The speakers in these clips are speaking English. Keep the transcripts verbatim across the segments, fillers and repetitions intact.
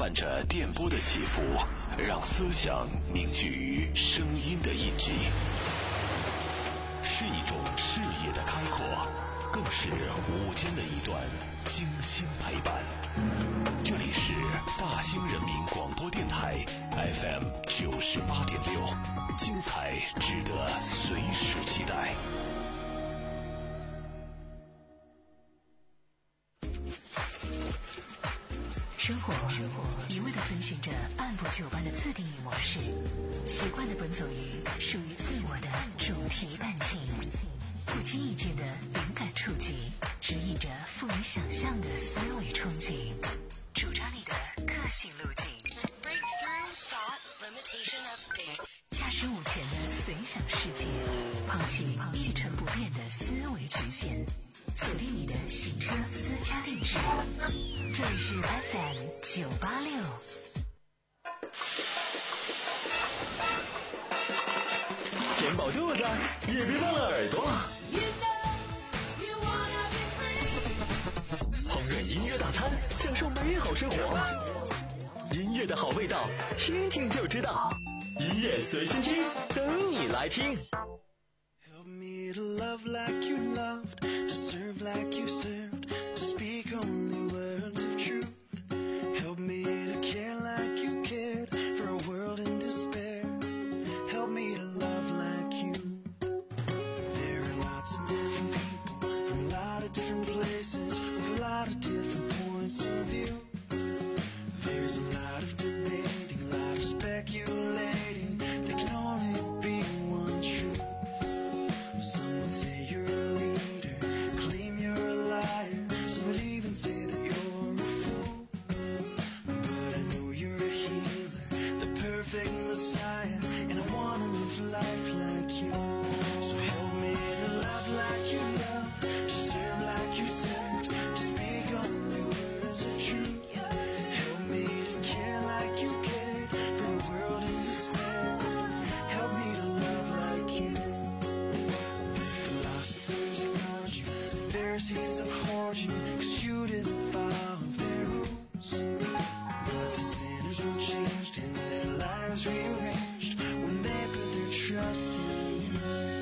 伴着电波的起伏，让思想凝聚于声音的印记，是一种视野的开阔，更是午间的一段精心陪伴。这里是大兴人民广播电台 F M 九十八点六，精彩值得随时期待。 生活一味地遵循着按部就班的自定义模式，习惯地奔走于属于自我的主题弹琴，不经意间的灵感触及，指引着富于想象的思维憧憬，主张你的个性路径。Breakthrough thought limitation update。驾驶午前的随想世界，抛弃一成不变的思维局限，锁定你的行车私家定制。这里是 F M 九八六。 填饱肚子，也别忘了耳朵。烹饪音乐大餐，享受美好生活。音乐的好味道，听听就知道。音乐随心听，等你来听。 Help me to love like you loved, to serve like you served, to speak only words of truth. Help me to care like you cared, for a world in despair. Help me to love like you. There are lots of different people from a lot of different places with a lot of different points of view. There's a lot of debating, a lot of speculating. There can only be one truth. Some would say you're a leader, claim you're a liar. Some would even say that you're a fool. But I know you're a healer, the perfect Messiah, and I wanna live life like you. So help me to love like you loved, to serve like you served, to speak only words of truth. Help me to care like you cared, for a world in despair. Help me to love like you. The philosophers ignored you, the Pharisees abhorred you, 'cause you didn't follow their rules. But the sinners were changed and their lives rearranged when they put their trust in you.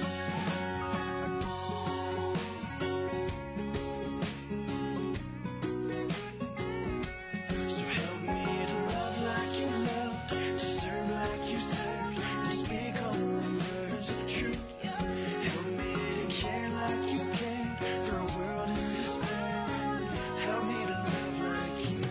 So help me to love like you loved, to serve like you served, to speak only words of truth. Help me to care like you cared, for a world in despair. Help me to love like you.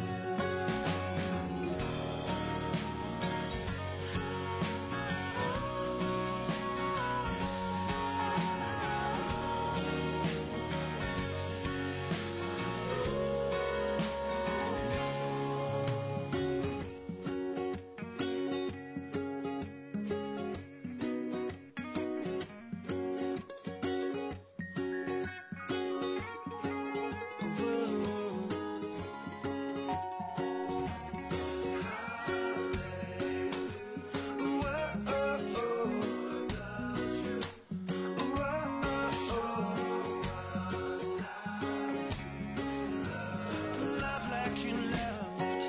Love like you loved.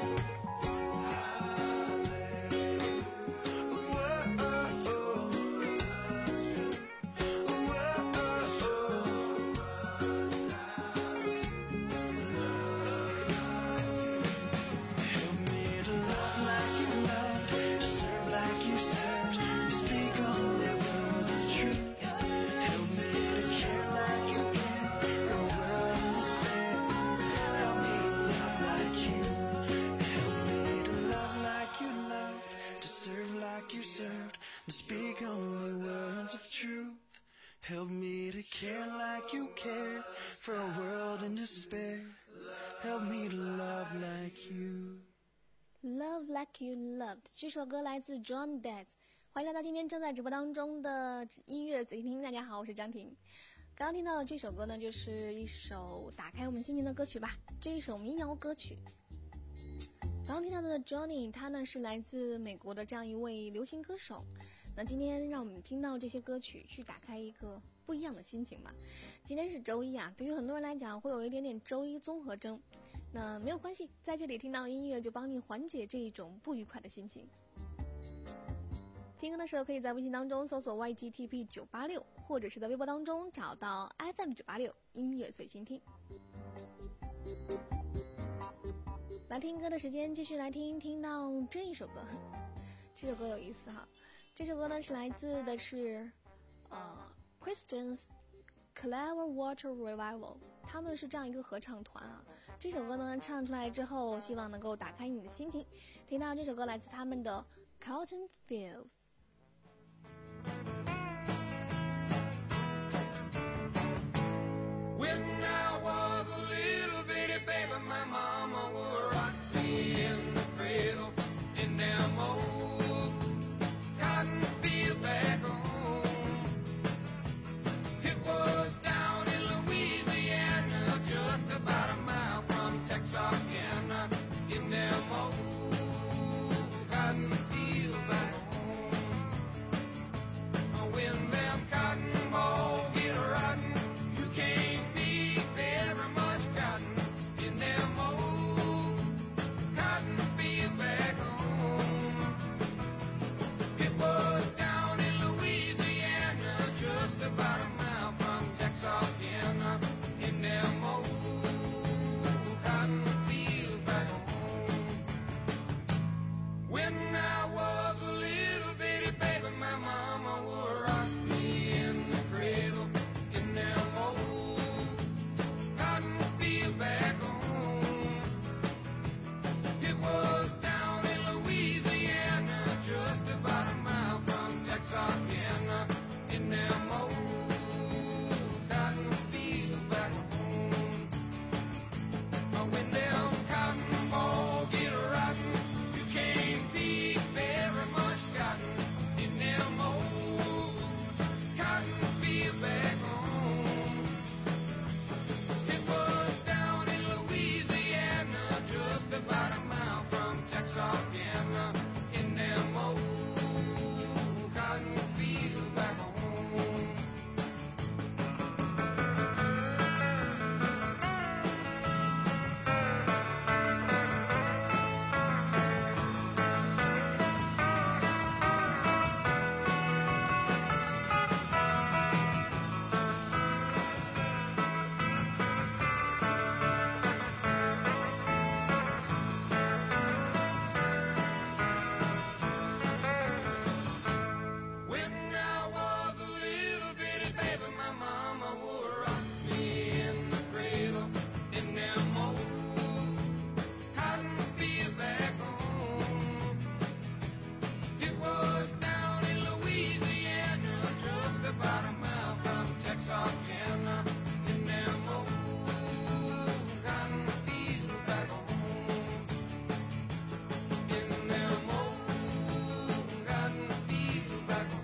Help me to love like you loved, to serve like you served, to speak only words of truth. Help me to care like you care, for a world in despair. Help me to love like you. Help me to love like you loved, to serve like you served, to speak only words of truth. Help me to care like you cared, for a world in despair. Help me to love like you. Love Like You Loved 这首歌来自 John Detts。 欢迎来到今天正在直播当中的音乐随听。大家好，我是张婷。刚刚听到的这首歌呢，就是一首打开我们心情的歌曲吧，这一首民谣歌曲。刚刚听到的 Johnny， 他呢是来自美国的这样一位流行歌手。那今天让我们听到这些歌曲，去打开一个不一样的心情吧。今天是周一啊，对于很多人来讲会有一点点周一综合征， 那没有关系，在这里听到音乐就帮你缓解这一种不愉快的心情。听歌的时候可以在微信当中搜索 Y G T P 九八六，或者是在微博当中找到 F M 九八六音乐随心听。来听歌的时间，继续来听听到这一首歌，这首歌有意思哈。这首歌呢是来自的是呃 Christians Clear Water Revival， 他们是这样一个合唱团啊。这首歌呢唱出来之后，希望能够打开你的心情。听到这首歌来自他们的 Cotton Fields。When I was a little bitty baby, my mama would rock me in the cradle in them old cotton field back home. It was down in Louisiana, just about a mile from Texarkana, in them old cotton field back home. When them cotton balls get rotten, you can't be very much cotton in them old cotton field back home. It was down in Louisiana, just about a mile from Texarkana, in them old cotton field back home. When I was a little bitty baby, my mama would rock me in the cradle in them old cotton field back home. It was down in Louisiana, just about a mile from Texarkana, in them old cotton field back home. When them cotton balls get rotten, you can't be very much cotton in them old cotton field back home. It was down in Louisiana, just about a mile from Texarkana, in them old cotton field back home. When I was a little bitty baby, my mama would rock me in the cradle in them old cotton field back home. It was down in Louisiana, just about a mile from Texarkana, in them old cotton field back home. In them old cotton field back home.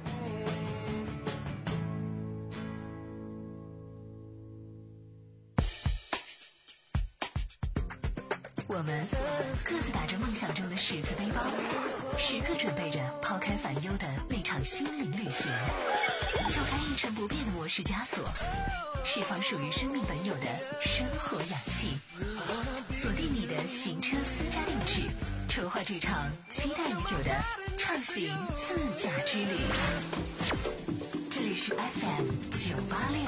我们各自打着梦想中的十字背包，时刻准备着抛开烦忧的那场心灵旅行，撬开一成不变的模式枷锁，释放属于生命本有的生活氧气，锁定你的行车私家定制，筹划这场期待已久的畅行自驾之旅。这里是 F M 九八六。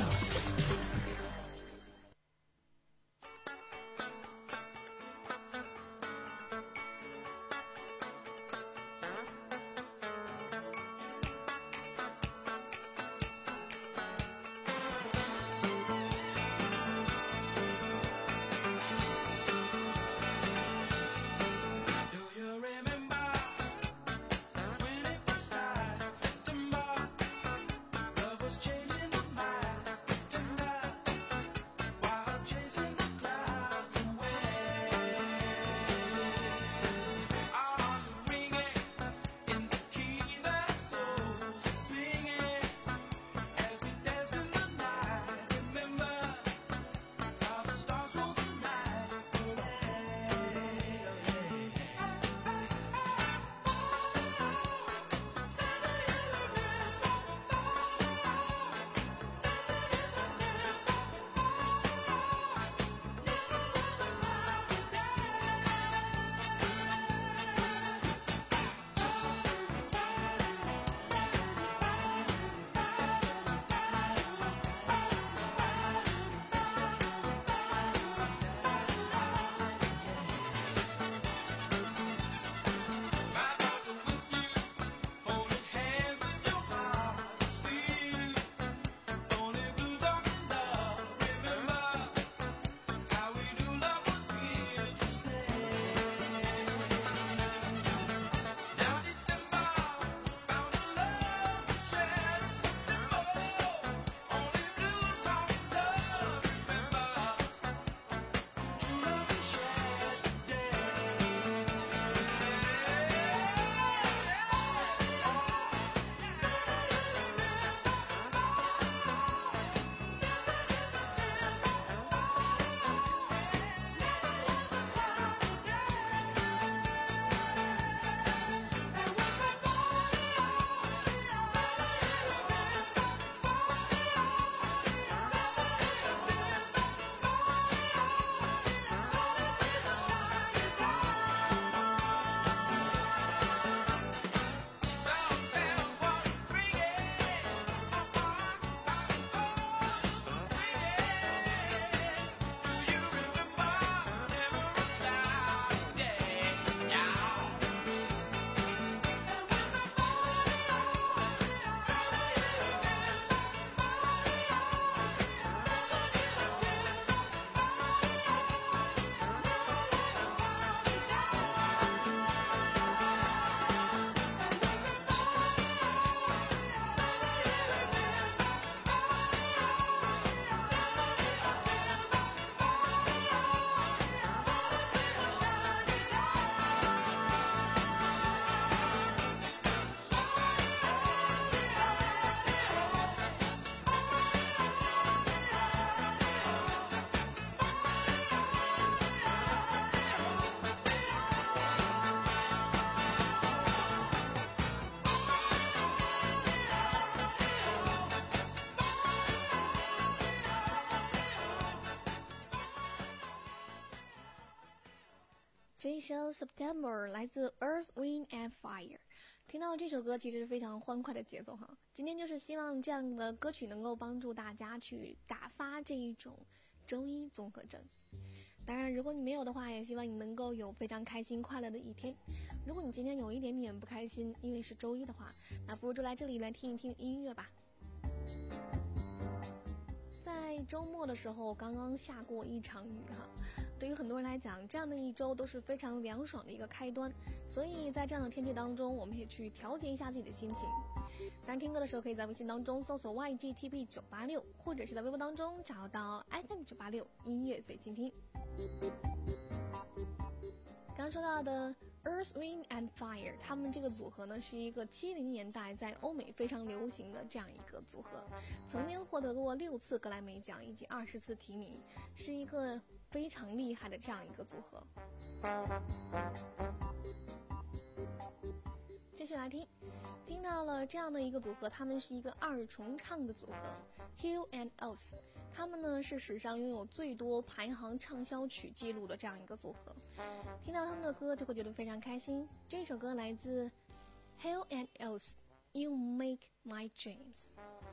Do you remember when it was last September? Love was changing the minds 这一首 September 来自 Earth, Wind and Fire。 听到这首歌其实是非常欢快的节奏哈。今天就是希望这样的歌曲能够帮助大家去打发这一种周一综合症。当然如果你没有的话，也希望你能够有非常开心快乐的一天。如果你今天有一点点不开心，因为是周一的话，那不如就来这里来听一听音乐吧。在周末的时候刚刚下过一场雨哈，对于很多人来讲，这样的一周都是非常凉爽的一个开端，所以在这样的天气当中，我们也去调节一下自己的心情。当然听歌的时候可以在微信当中搜索 Y G T B 九八六， 或者是在微博当中找到 F M 九八六音乐随心听。刚说到的 Earth, Wind and Fire， 他们这个组合呢是一个七零年代在欧美非常流行的这样一个组合，曾经获得过六次格莱美奖以及二十次提名，是一个非常厉害的这样一个组合。继续来听，听到了这样的一个组合，他们是一个二重唱的组合 Hill and Oates， 他们呢是史上拥有最多排行畅销曲记录的这样一个组合。听到他们的歌就会觉得非常开心。这首歌来自 Hill and Oates， You Make My Dreams。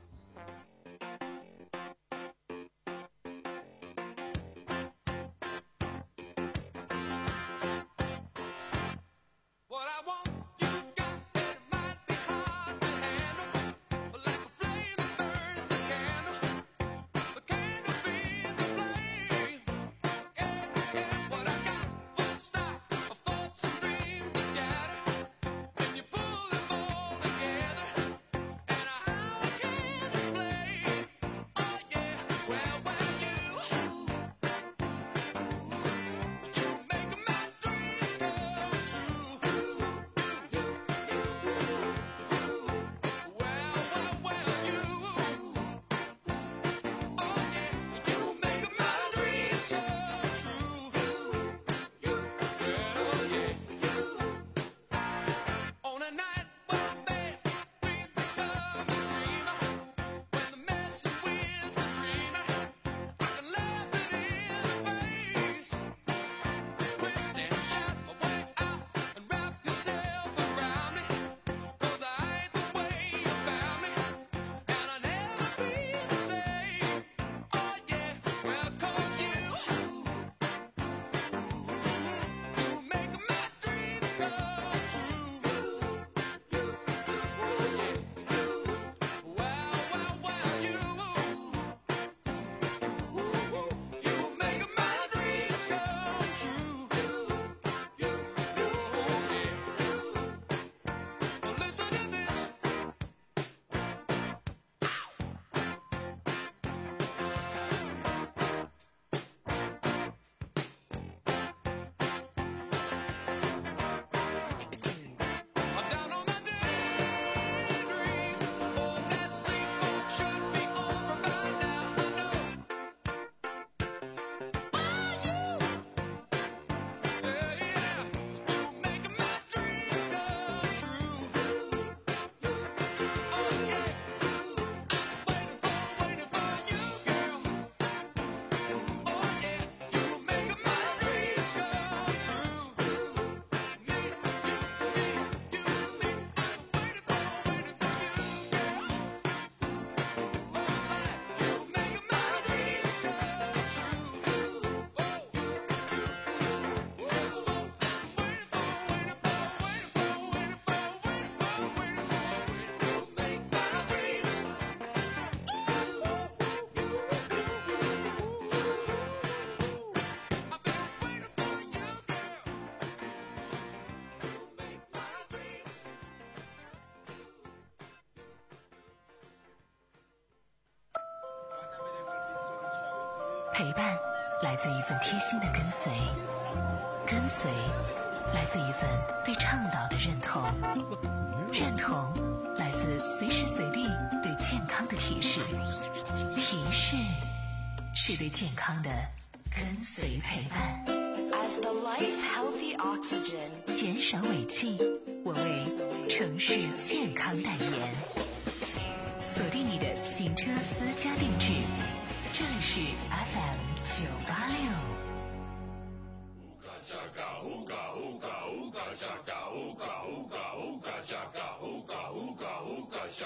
陪伴来自一份贴心的跟随，跟随来自一份对倡导的认同，认同来自随时随地对健康的提示，提示是对健康的跟随陪伴。 As the life healthy oxygen， 减少尾气，我为城市健康代言。锁定你的行车私家定制，这里是 F M 九八六。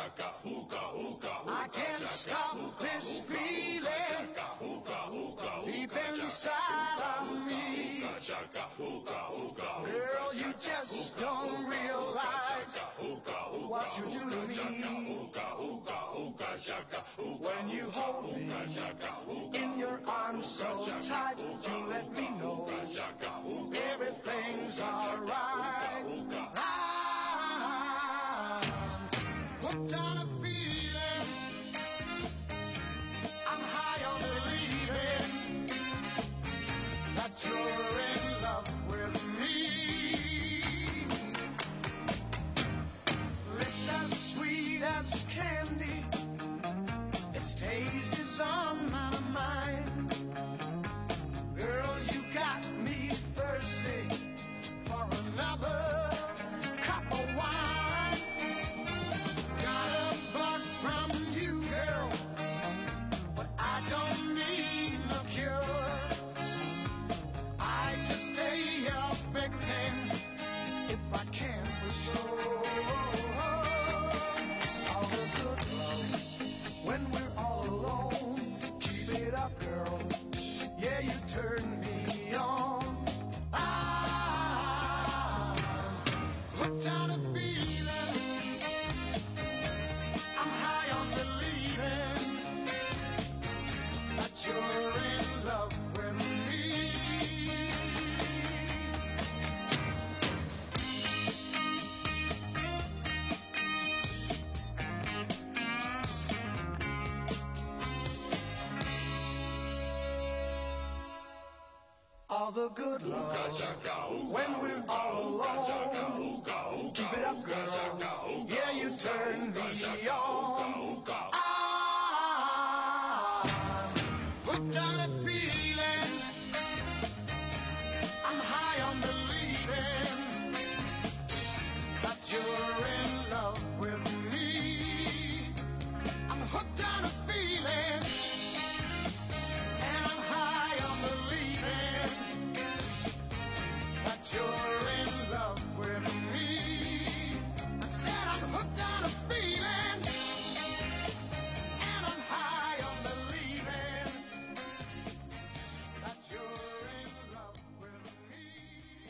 I can't stop this feeling deep inside of me. Girl, you just don't realize what you do to me. When you hold me in your arms so tight, you let me know everything's alright. I'm hooked on a feeling, I'm high on believing that you're in love with me. Lips as sweet as candy, its taste is on my mind. Girl, you got me thirsty for another cup of wine. Got a bug from you, girl, but I don't need no cure. I just stay a victim if I can for sure. All the good love when we're all alone. Keep it up, girl. Yeah, you turn me on. I'm hooked on a feeling, I'm high on believing that you're in love with me. All the good love when we're all alone. Keep it up, girl. Yeah, you turn me on. I'm hooked on a feeling, I'm high on believing that you're in love with me. I'm hooked on a feeling, and I'm high on believing that you're in love with me. I said I'm hooked on a feeling, and I'm high on believing that you're in love with me.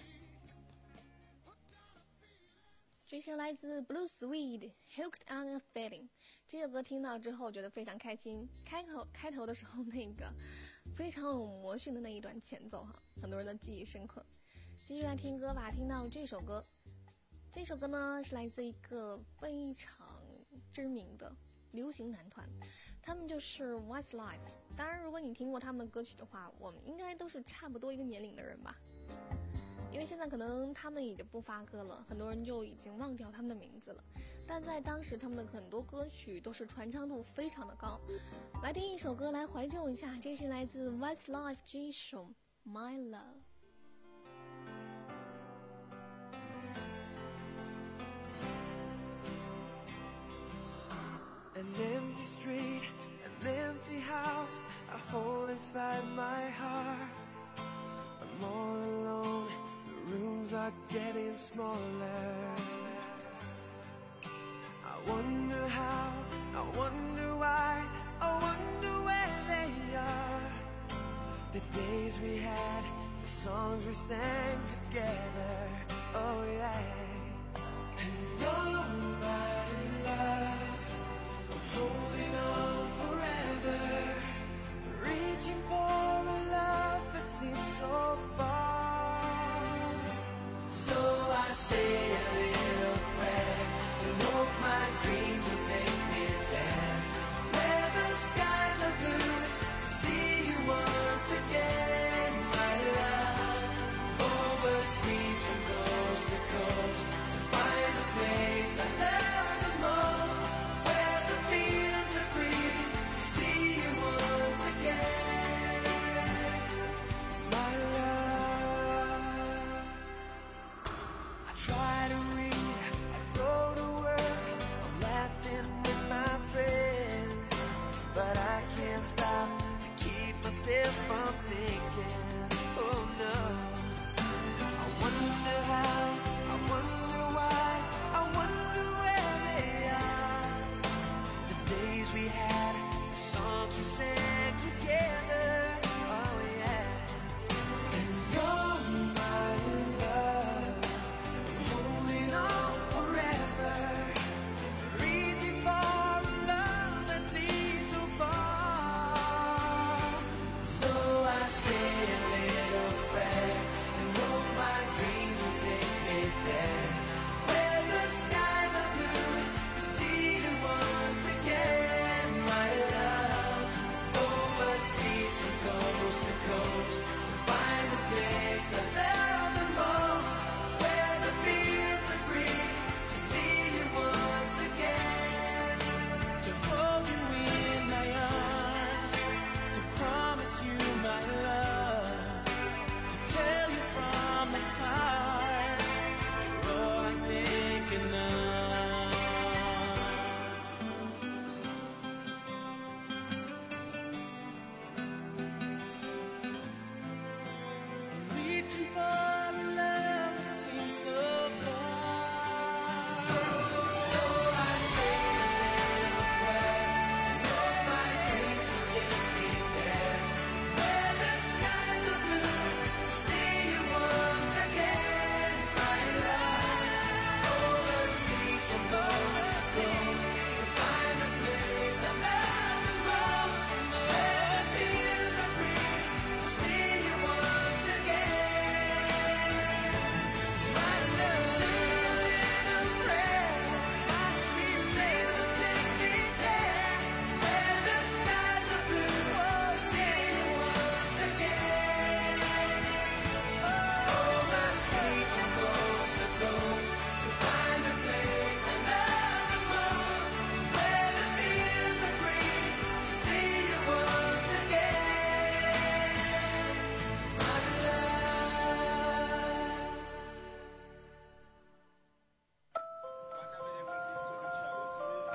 这首来自 Blue Sweet Hooked on a Feeling。这首歌听到之后觉得非常开心，开口开头的时候那个非常有魔性的那一段前奏哈，很多人都记忆深刻。继续来听歌吧，听到这首歌，这首歌呢是来自一个非常知名的流行男团，他们就是 Westlife。当然，如果你听过他们的歌曲的话，我们应该都是差不多一个年龄的人吧。因为现在可能他们已经不发歌了，很多人就已经忘掉他们的名字了，但在当时他们的很多歌曲都是传唱度非常的高。来听一首歌来怀旧一下，这是来自 Westlife 这一首 My Love。 An empty street, an empty house, I hold inside my heart. I'm all alone, the rooms are getting smaller. I wonder how, I wonder why, I wonder where they are. The days we had, the songs we sang together, oh yeah. And oh my love, holding on forever, reaching for a love that seems so far. So I say a little prayer and hope my dreams will take me there, where the skies are blue, to see you once again, my love. Overseas from coast to coast, to find a place I love the most, where the fields are green, to see you once again, my love. I try to read, I go to work, I'm laughing with my friends, but I can't stop to keep myself from thinking, oh no. I wonder how, I wonder why, I wonder where they are.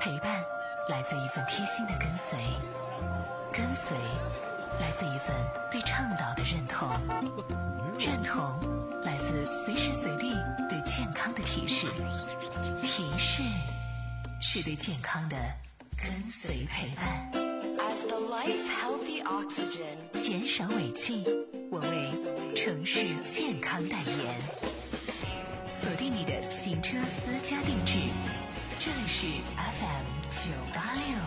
陪伴来自一份贴心的跟随，跟随来自一份对倡导的认同，认同来自随时随地对健康的提示，提示是对健康的跟随陪伴。 As the life healthy oxygen， 减少尾气，我为城市健康代言。锁定你的行车私家定制，这里是 F M 九八六。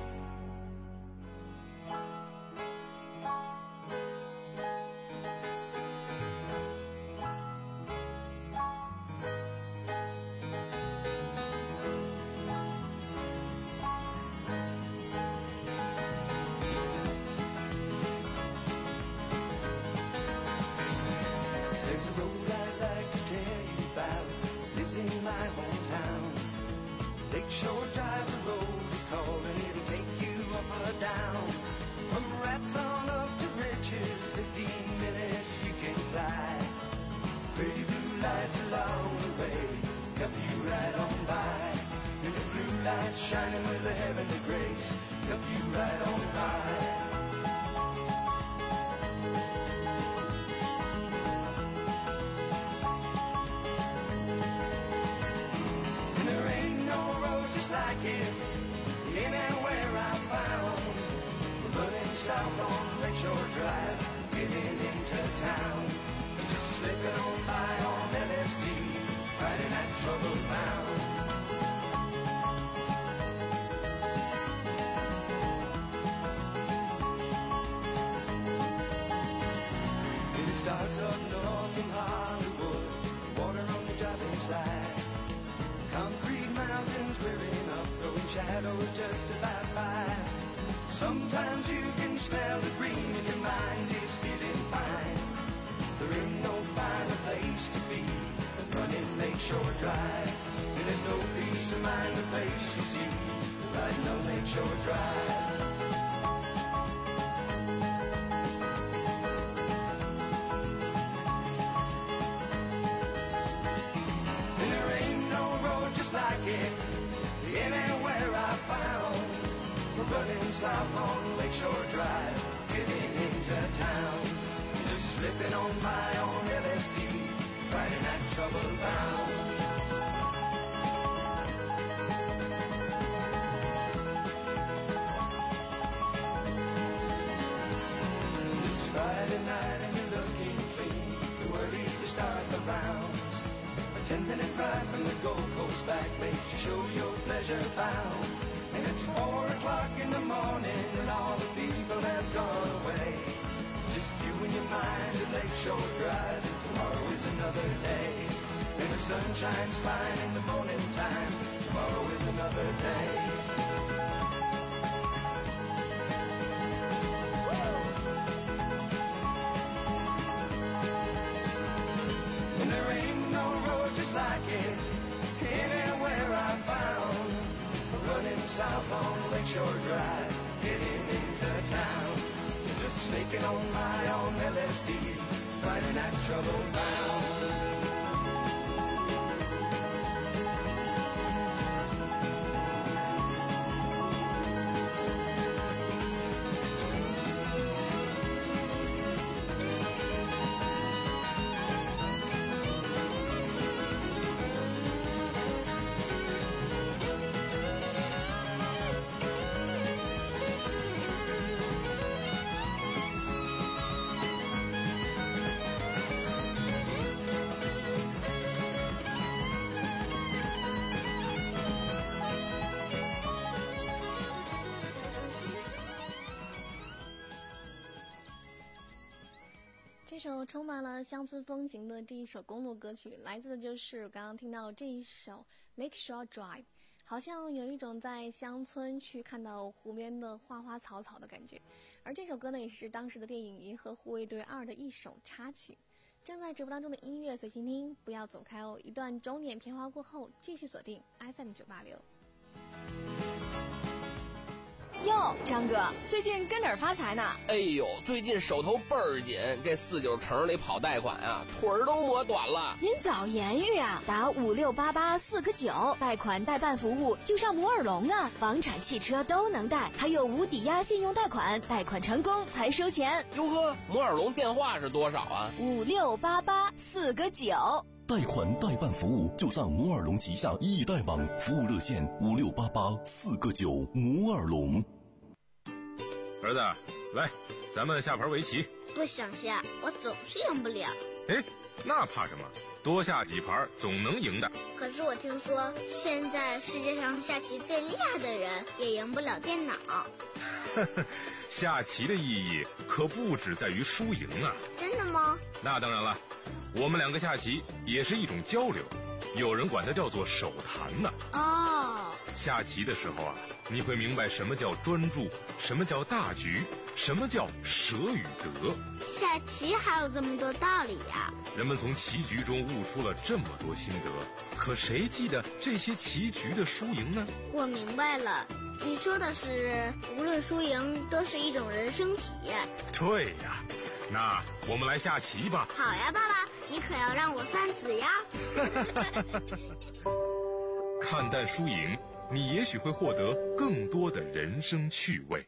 There's a road I'd like to tell you about. Lives in my hometown. Lakeshore Drive, the road is called, and it'll take you up or down. From rats on up to riches, fifteen minutes you can fly. Pretty blue lights along the way, help you right on by. And the blue lights shining with a heavenly grace, help you right on by. And there ain't no road just like it anywhere I found. We're running south on Lakeshore Drive, getting into town. And just slipping on by on L S D, fighting that trouble bound. And it starts up north from Hollywood, water on the driving side. Concrete mountains rearing up, throwing shadows just about five. Sometimes you can smell the green if your mind is feeling fine. There ain't no finer place to be than running Lakeshore Drive. And there's no peace of mind the place you see riding on Lakeshore Drive. And there ain't no road just like it anywhere I found. We're running south on Lakeshore Drive, getting into town. Just slipping on by on L S D, fighting that trouble bound. It's Friday night and you're looking clean, too early to start the rounds. A ten minute drive from the Gold Coast back makes you show your pleasure bound. And it's four o'clock in the morning and all the people have gone away. Just you and your mind at Lakeshore Drive, and tomorrow is another day. And the sun shines fine in the morning time, tomorrow is another day. And there ain't no road just like it anywhere I found. Running south on Lakeshore Drive, getting into town. And just snaking on by on L S D, fighting that trouble bound. 这首充满了乡村风情的这一首公路歌曲，来自的就是刚刚听到这一首 Lakeshore Drive， 好像有一种在乡村去看到湖边的花花草草的感觉。而这首歌呢，也是当时的电影《银河护卫队二》的一首插曲。正在直播当中的音乐随心听，不要走开哦！一段钟点片花过后，继续锁定 F M 九八六。 哟，张哥，最近跟哪儿发财呢？ 哎呦，最近手头倍儿紧，这四九城里跑贷款啊，腿儿都磨短了。 您早言语啊，打五六八八四个九，贷款代办服务就上摩尔龙啊，房产、汽车都能贷，还有无抵押信用贷款，贷款成功才收钱。 哟呵，摩尔龙电话是多少啊？ 五六八八四个九。 贷款代办服务就上摩尔龙旗下易贷网，服务热线五六八八四个九。摩尔龙。 儿子，来，咱们下盘围棋。 不想下，我总是赢不了。 哎，那怕什么？多下几盘总能赢的。 可是我听说，现在世界上下棋最厉害的人也赢不了电脑。 下棋的意义可不只在于输赢啊！ 真的吗？ 那当然了，我们两个下棋也是一种交流，有人管它叫做手谈呢。 哦， 下棋的时候啊，你会明白什么叫专注，什么叫大局，什么叫舍与得。 下棋还有这么多道理呀！ 人们从棋局中悟出了这么多心得，可谁记得这些棋局的输赢呢？ 我明白了，你说的是无论输赢都是一种人生体验。 对呀，那我们来下棋吧。 好呀，爸爸，你可要让我算子呀。 看淡输赢，你也许会获得更多的人生趣味。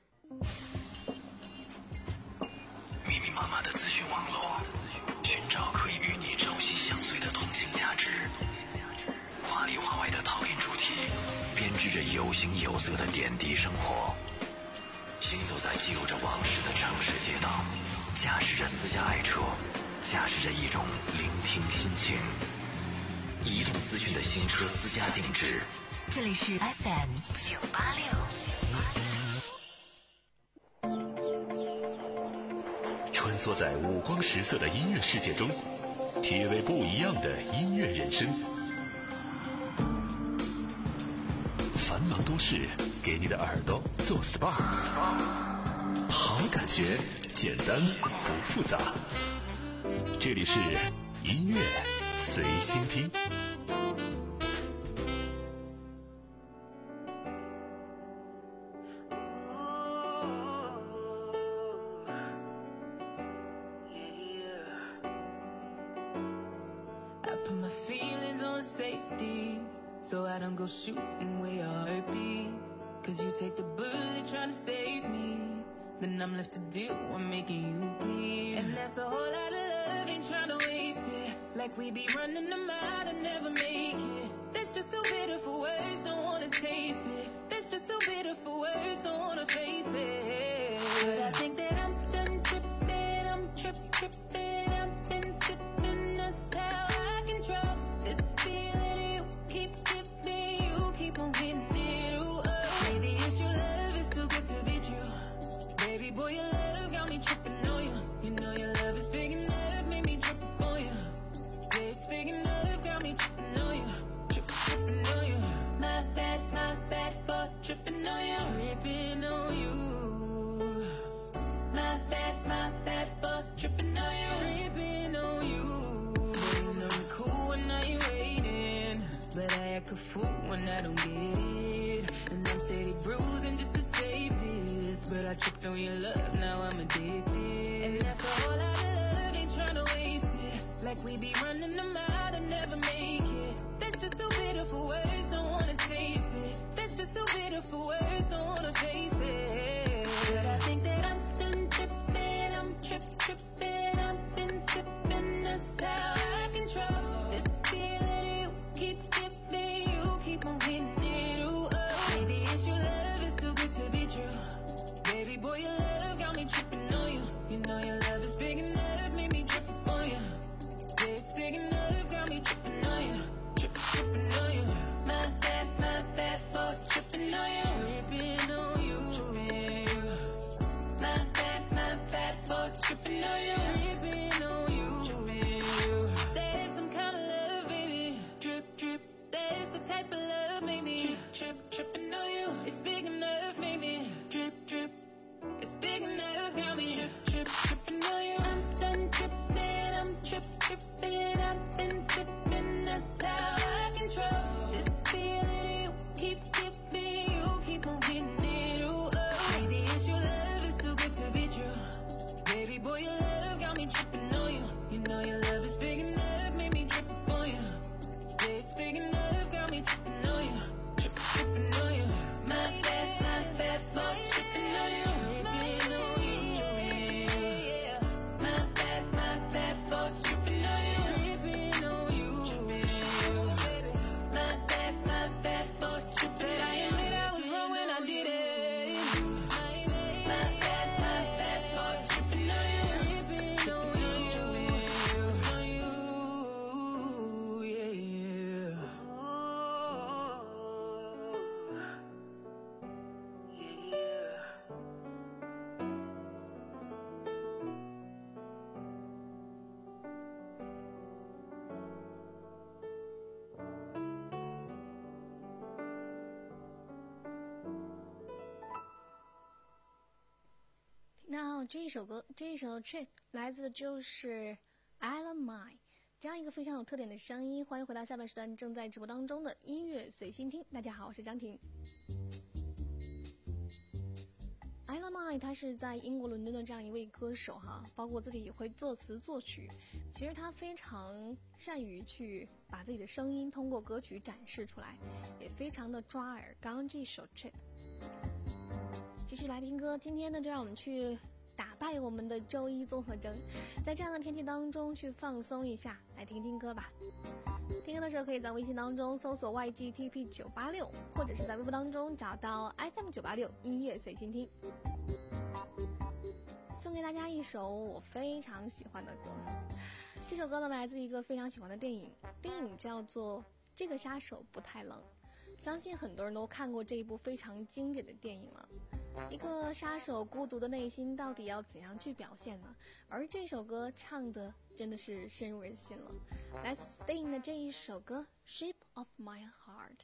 密密麻麻的资讯网络，寻找可以与你朝夕相随的同性价值。华里华外的讨厌主题，编织着有形有色的点滴生活。行走在记录着往事的城市街道，驾驶着私家爱车，驾驶着一种聆听心情。移动资讯的新车私家定制。 这里是 F M 九八六。 穿梭在五光十色的音乐世界中，体味不一样的音乐人生。繁忙都市给你的耳朵做 S P A， 好感觉简单不复杂。这里是音乐随心听。 So I don't go shooting where your heart be. Cause you take the bullet trying to save me. Then I'm left to deal with making you bleed. And that's a whole lot of love, ain't trying to waste it. Like we be running them out and never make it. That's just too bitter for words, don't wanna taste it. That's just too bitter for words, don't wanna face it. But I think that I'm done tripping, I'm trip tripping, I've been sipping, that's how I control this feeling you keep giving, you keep on hitting it, ooh, oh. Maybe it's your love, it's too good to be true. Baby boy, your love got me tripping on you. You know your love is big enough, made me trip on you. Yeah, it's big enough, got me tripping on you. Tripping, tripping on you. My bad, my bad for tripping on you. Tripping on you. My bad, my bad for tripping on you. Tripping on you. You know you're cool when I ain't waiting, but I act a fool when I don't get it. And I'm steady bruising just to save this, but I tripped on your love, now I'm addicted. And that's a whole lot of love, ain't tryna waste it. Like we be running them out and never make it. That's just too bitter for words, don't wanna taste it. That's just too bitter for words, don't wanna face it. But I think that I'm done tripping, I'm trip tripping, I've been sipping, that's how I control this feeling you keep giving, you keep on hitting it, ooh, oh. Maybe it's your love, it's too good to be true. Baby boy, your love got me tripping on you. You know your love is big enough, made me trip on you. Yeah, it's big enough, got me tripping on you. 到这一首歌，这一首 Trip 来自的就是 Ella Mai， 这样一个非常有特点的声音。欢迎回到下半时段正在直播当中的音乐随心听。大家好，我是张婷。Ella Mai 她是在英国伦敦的这样一位歌手哈，包括自己也会作词作曲。其实她非常善于去把自己的声音通过歌曲展示出来，也非常的抓耳。刚刚这首 Trip， 继续来听歌。今天呢，就让我们去打败我们的周一综合征，在这样的天气当中去放松一下，来听听歌吧。听歌的时候可以在微信当中搜索 Y G T P 九八六， 或者是在微博当中找到 F M 九八六 音乐随心听。送给大家一首我非常喜欢的歌，这首歌呢来自一个非常喜欢的电影，电影叫做《这个杀手不太冷》，相信很多人都看过这一部非常经典的电影了。一个杀手孤独的内心到底要怎样去表现呢？而这首歌唱的真的是深入人心了。来自 Sting 的这一首歌 Shape of My Heart。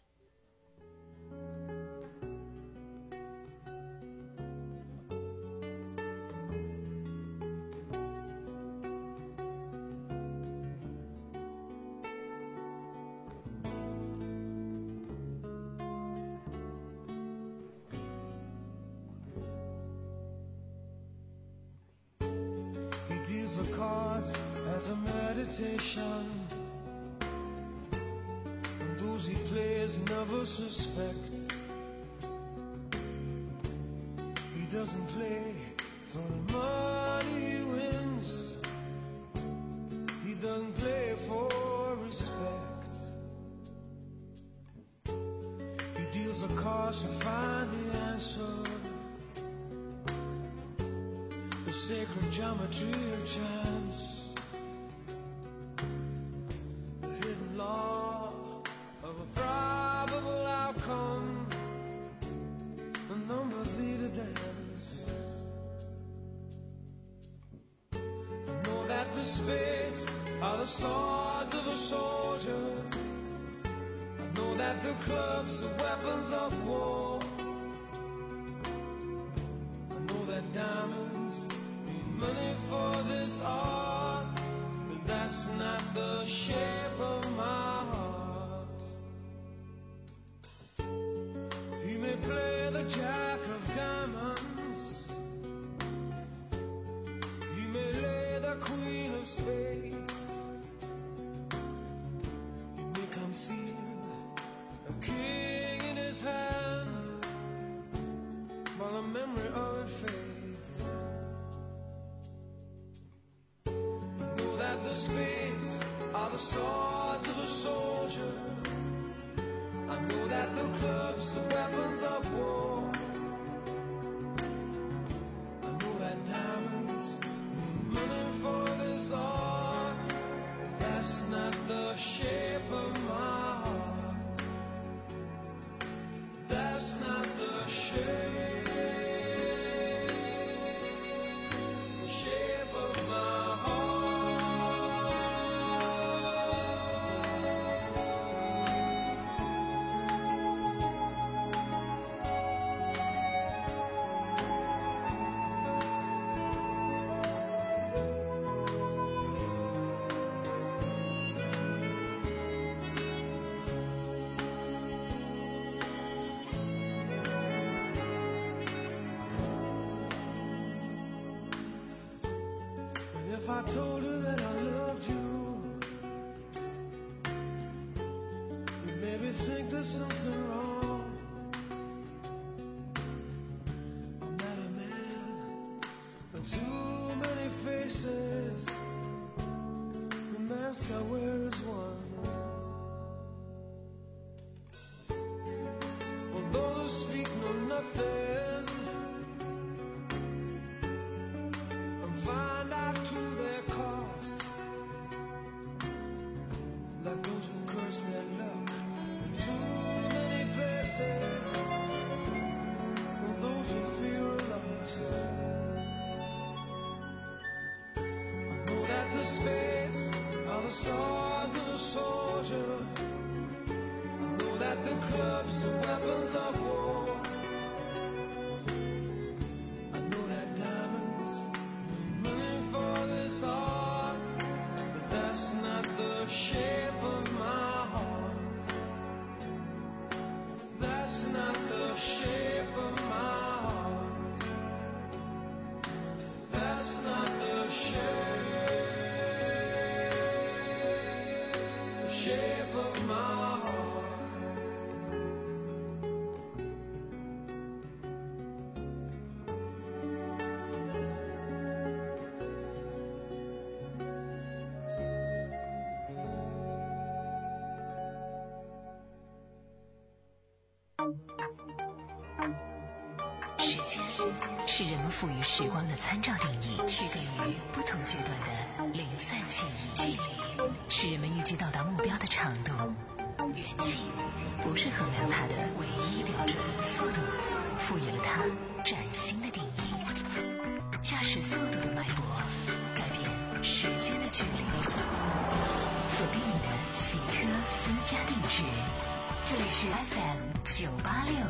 The cards as a meditation, and those he plays never suspect. He doesn't play for the money he wins, he doesn't play for respect. He deals the cards to find the answer, the sacred geometry of chance, the hidden law of a probable outcome. The numbers lead a dance. I know that the spades are the swords of a soldier. I know that the clubs are weapons of war. I know that diamonds money for this art, but that's not the shape of my heart. He may play the jack of diamonds, he may lay the queen of spades, he may conceal a king in his hand while the memory of it fades. The spades are the swords of a soldier. I know that the clubs are weapons of war. I know that diamonds mean money for this art, but that's not the shape of my heart. That's not the shape. If I told her that I loved you, you'd maybe think there's something wrong. I'm not a man with too many faces. The mask I wear is one. For those who speak know nothing and find out to their cost, like those who curse their luck in too many places, or those who fear are lost. I know that the spades are the swords of a soldier. I know that the clubs are weapons of war. I know that diamonds 间是人们赋予时光的参照定义，区隔于不同阶段的零散迁移。距离是人们预计到达目标的长度，远近不是衡量它的唯一标准。速度赋予了它崭新的定义，驾驶速度的脉搏改变时间的距离，锁定你的行车私家定制。这里是 F M 九八六。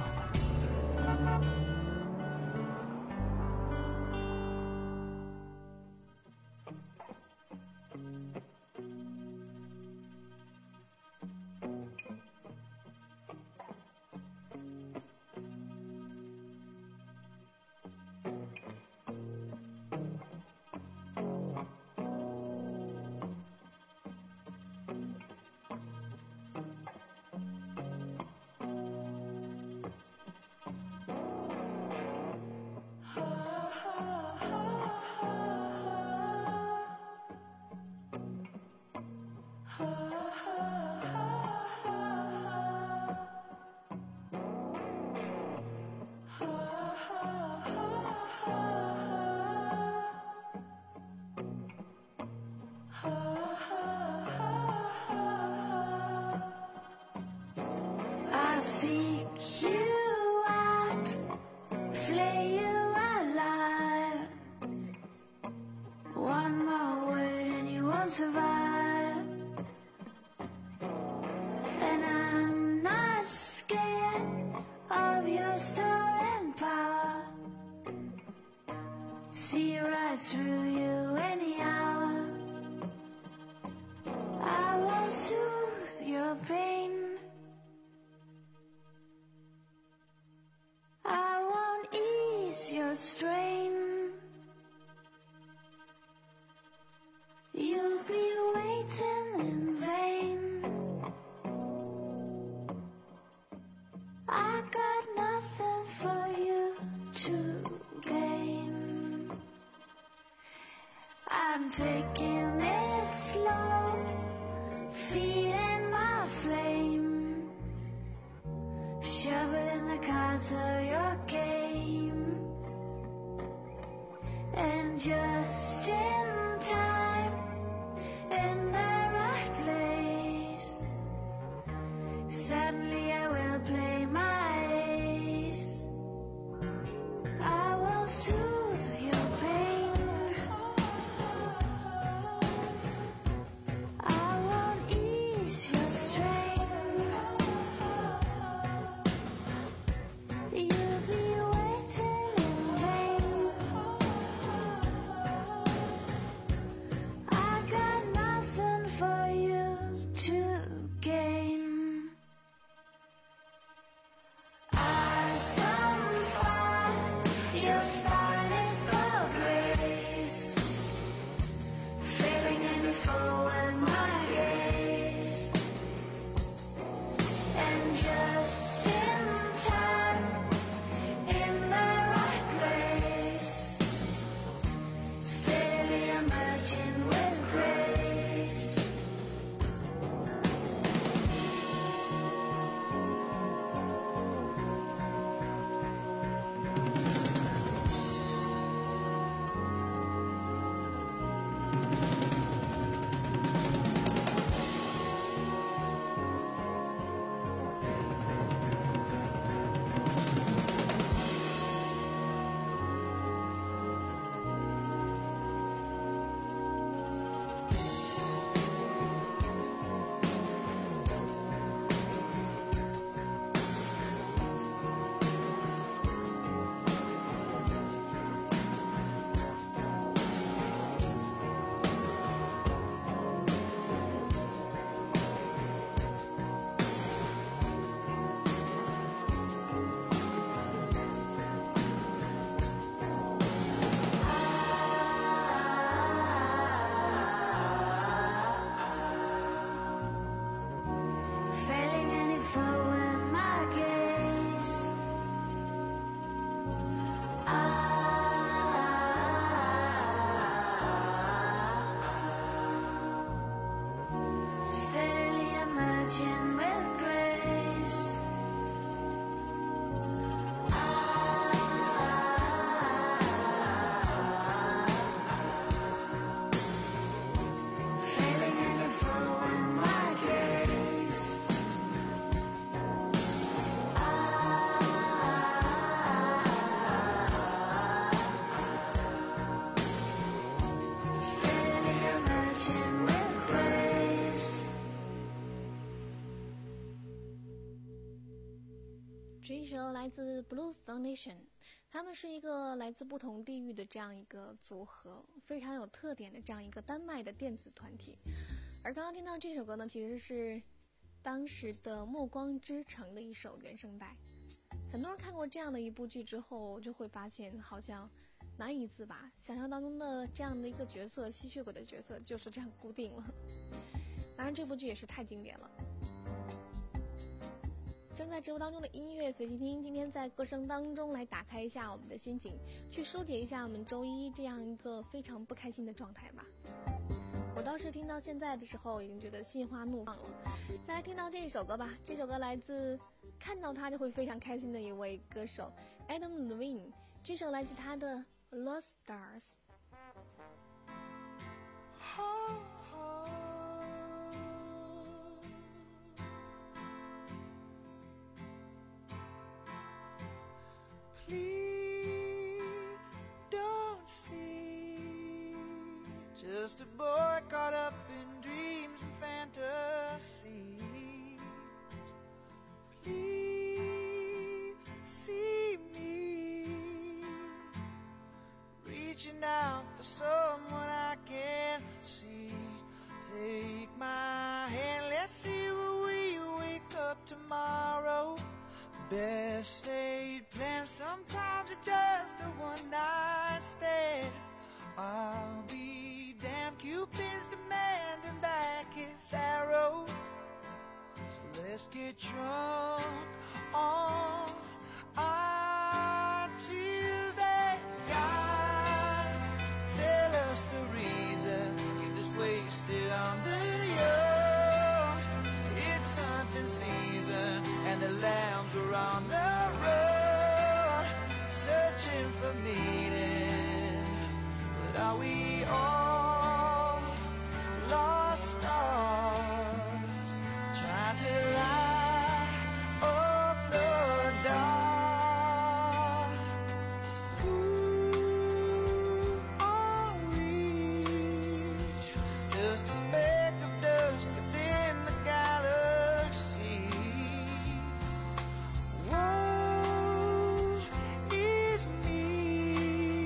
I seek you out, flay you alive. One more word and you won't survive. And I'm not scared of your stolen power. See right through you anyhow. I won't soothe your pain. I won't ease your strain. You'll be waiting in vain. I got nothing for you to gain. I'm taking it slow, feeding my flame, shoveling the cards of your game. And just in time, in the right place, suddenly I will play my ace. I won't soothe your pain. I won't ease your strain. You'll be waiting in vain. I got nothing for you to gain. Eyes on fire, your spine 这一首来自 Blue Foundation， 他们是一个来自不同地域的这样一个组合，非常有特点的这样一个丹麦的电子团体。而刚刚听到这首歌呢，其实是当时的《暮光之城》的一首原声带。很多人看过这样的一部剧之后，就会发现好像难以自拔，想象当中的这样的一个角色，吸血鬼的角色就是这样固定了。当然这部剧也是太经典了。正在直播当中的音乐随机听，今天在歌声当中来打开一下我们的心情，去疏解一下我们周一这样一个非常不开心的状态吧。我倒是听到现在的时候已经觉得心花怒放了。再来听到这一首歌吧，这首歌来自看到他就会非常开心的一位歌手 Adam Levine， 这首来自他的 Lost Stars。 Please don't see just a boy caught up in dreams and fantasies. Please see me reaching out for someone I can't see. Take my hand, let's see where we wake up tomorrow. Best laid plans, sometimes it's just a one night stand. I'll be damned, Cupid's demanding back his arrow. So let's get drunk on our Tuesday. God, tell us the reason you're just wasted on the young. It's hunting season and the lambs are on the road, searching for meaning. But are we all lost stars, trying to light up the dark? Who are we? Just a speck of dust within the galaxy. Woe is me.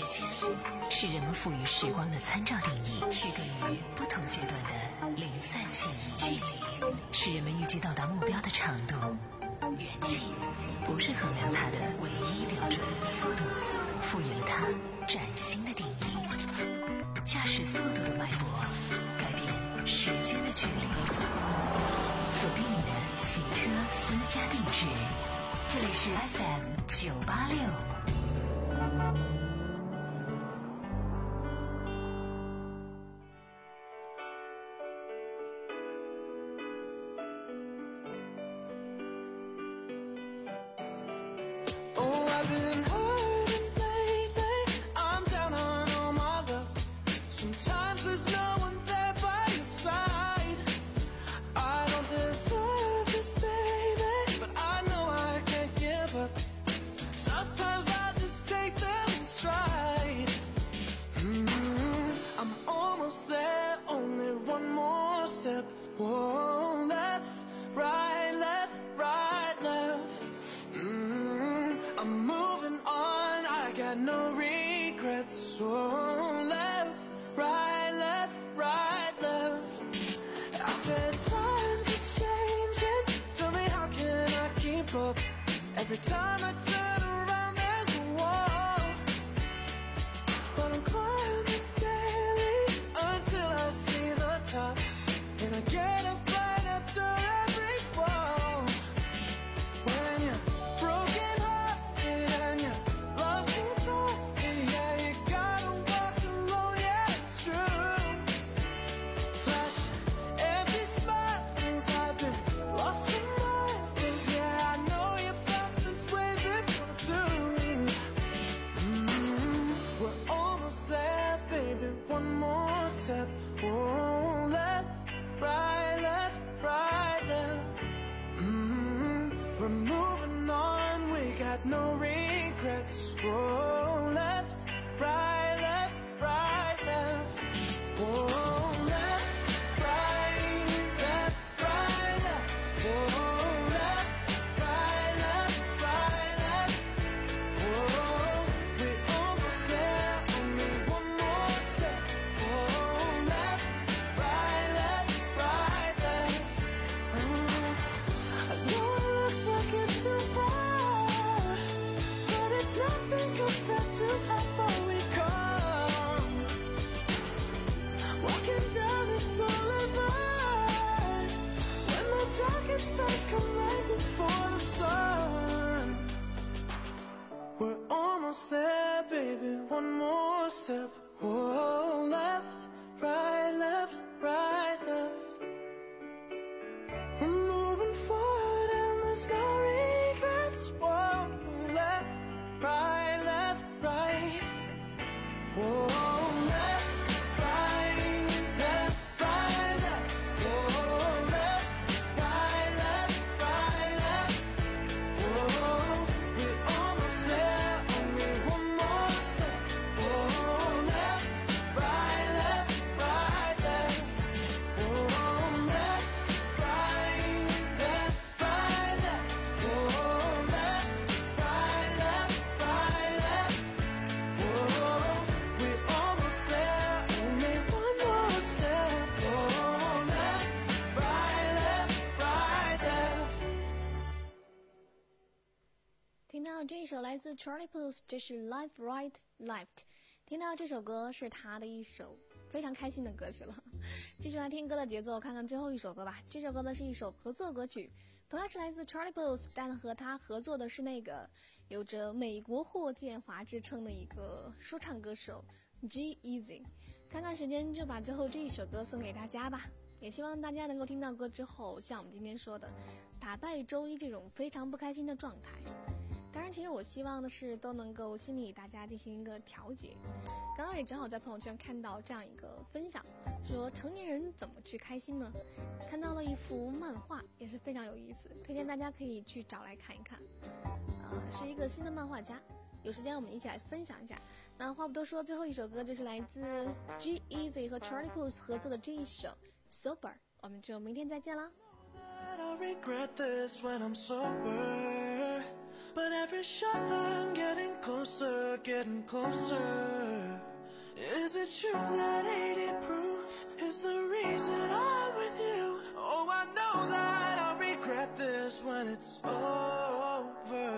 间是人们赋予时光的参照定义，区隔于不同阶段的零散记忆。距离是人们预计到达目标的长度，远近不是衡量它的唯一标准。速度赋予了它崭新的定义，驾驶速度的脉搏改变时间的距离。锁定你的行车私家定制，这里是 F M 九八六。 Whoa, left, right, left, right, left. Mm, I'm moving on, I got no regrets. Whoa, left, right, left, right, left. I said times are changing, tell me how can I keep up? Every time I turn around there's a wall, but I'm climbing daily until I see the top. And I get up right after every fall. When you're broken hearted and you're lost in thought, and yeah, you gotta walk alone, yeah, it's true. Flashing empty smiles, I've been lost for miles. Yeah, I know you felt this way before too. Mm-hmm. We're almost there, baby, one more step. Whoa, left, right, left, right, left. Mm-hmm. We're moving on, we got no regrets. Whoa, left, right, left, right, left. Whoa, left, right, left, right, left. Whoa, left, right, left, right, left. Whoa, we almost there, only one more step. Whoa, left, right, left, right, left. Mm. I know it looks like it's too far, but it's nothing compared to how far we come. Walking down this boulevard, when the darkest times come right before the sun. We're almost there, baby, one more step. Whoa, left, right, left, right, left. We're moving forward and there's no regrets. Whoa, left, right, left, right. Whoa, left, right, left, right, left. Whoa, left, right, left, right, left. Whoa, we're almost there, only one more step. Whoa, left, right, left, right, left. Whoa, left, right, left, right, left. Whoa, left, right, left, right, left. Whoa, we're almost there, only one more step. Whoa, left, right, left, right, left. 听到这一首来自 Charlie Puth， 这是 Left Right Left。听到这首歌是他的一首非常开心的歌曲了。继续来听歌的节奏，看看最后一首歌吧。这首歌呢是一首合作歌曲，同样是来自 Charlie Puth， 但和他合作的是那个有着美国霍建华之称的一个说唱歌手 G-Eazy。看看时间，就把最后这一首歌送给大家吧。也希望大家能够听到歌之后，像我们今天说的，打败周一这种非常不开心的状态。当然，其实我希望的是都能够心里大家进行一个调节。刚刚也正好在朋友圈看到这样一个分享，说成年人怎么去开心呢？看到了一幅漫画，也是非常有意思，推荐大家可以去找来看一看。呃，是一个新的漫画家，有时间我们一起来分享一下。那话不多说，最后一首歌就是来自 G-Eazy 和 Charlie Puth 合作的这一首 Sober， 我们就明天再见啦。 I regret this when I'm sober, but every shot I'm getting closer, getting closer. Is it true that eighty proof is the reason I'm with you? Oh, I know that I'll regret this when it's over.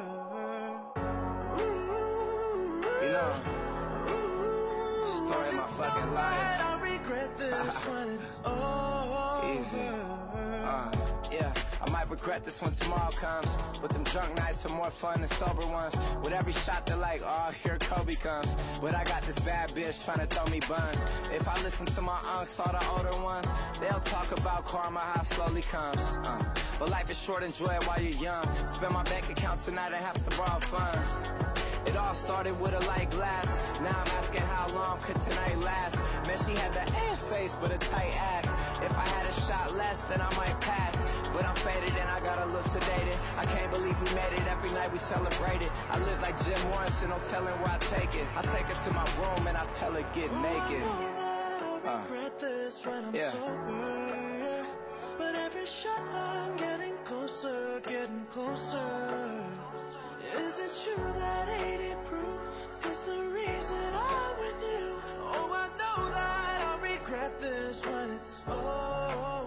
Ooh, You know, story of my fucking life. I'll regret this when it's over. Easy. Uh, yeah, I might regret this when tomorrow comes, but them drunk nights are more fun than sober ones. With every shot they're like, oh, here Kobe comes. But I got this bad bitch trying to throw me buns. If I listen to my unks, all the older ones, they'll talk about karma, how it slowly comes. Uh, but life is short, enjoy it while you're young. Spend my bank account tonight and have to borrow funds. It all started with a light glass. Now I'm asking how long could tonight last. Man, she had the air face but a tight ass. If I had a shot less, then I might pass. But I'm faded and I got a little sedated. I can't believe we made it. Every night we celebrated. I live like Jim Morrison, no telling where I take it. I take her to my room and I tell her get naked. I know that I'll regret uh, this when I'm yeah. sober. But every shot I'm getting closer, getting closer. Is it true that eighty proof is the reason I'm with you? Oh, I know that I'll regret this when it's over.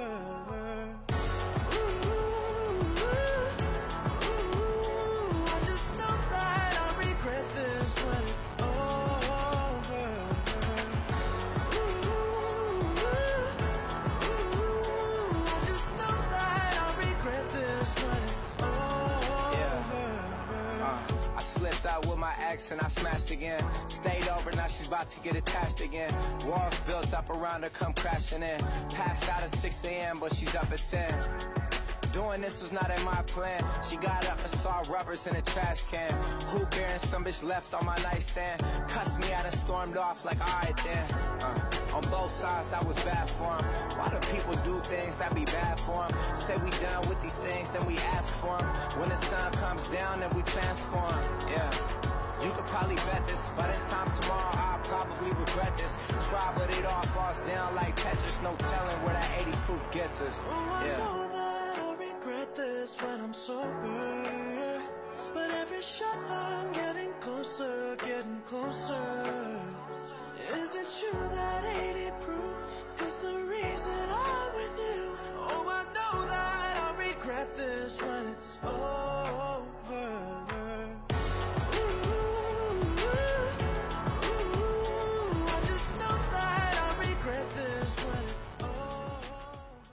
Ooh, ooh, I just know that I'll regret this when it's over. Ooh, ooh, I just know that I'll regret this when it's I slipped out with my ex and I smashed again. Stayed over, now she's about to get attached again. Walls built up around her, come crashing in. Passed out at six a m but she's up at ten. Doing this was not in my plan. She got up and saw rubbers in a trash can. Who bearing some bitch left on my nightstand. Cussed me out and stormed off like alright then. uh, On both sides that was bad for him. Why do people do things that be bad for them? Say we done with these things, then we ask for them. When the sun comes down, then we transform. Yeah, you could probably bet this. By this time tomorrow, I'll probably regret this. Try, but it all falls down like Tetris. No telling where that eighty proof gets us. Yeah. regret this when I'm sober. But every shot I'm getting closer, getting closer. Is it true that eighty proof is the reason I'm with you? Oh, I know that I'll regret this when it's over. Ooh, I just know that I'll regret this when it's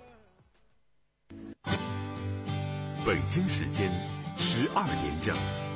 over. 北京时间十二点整。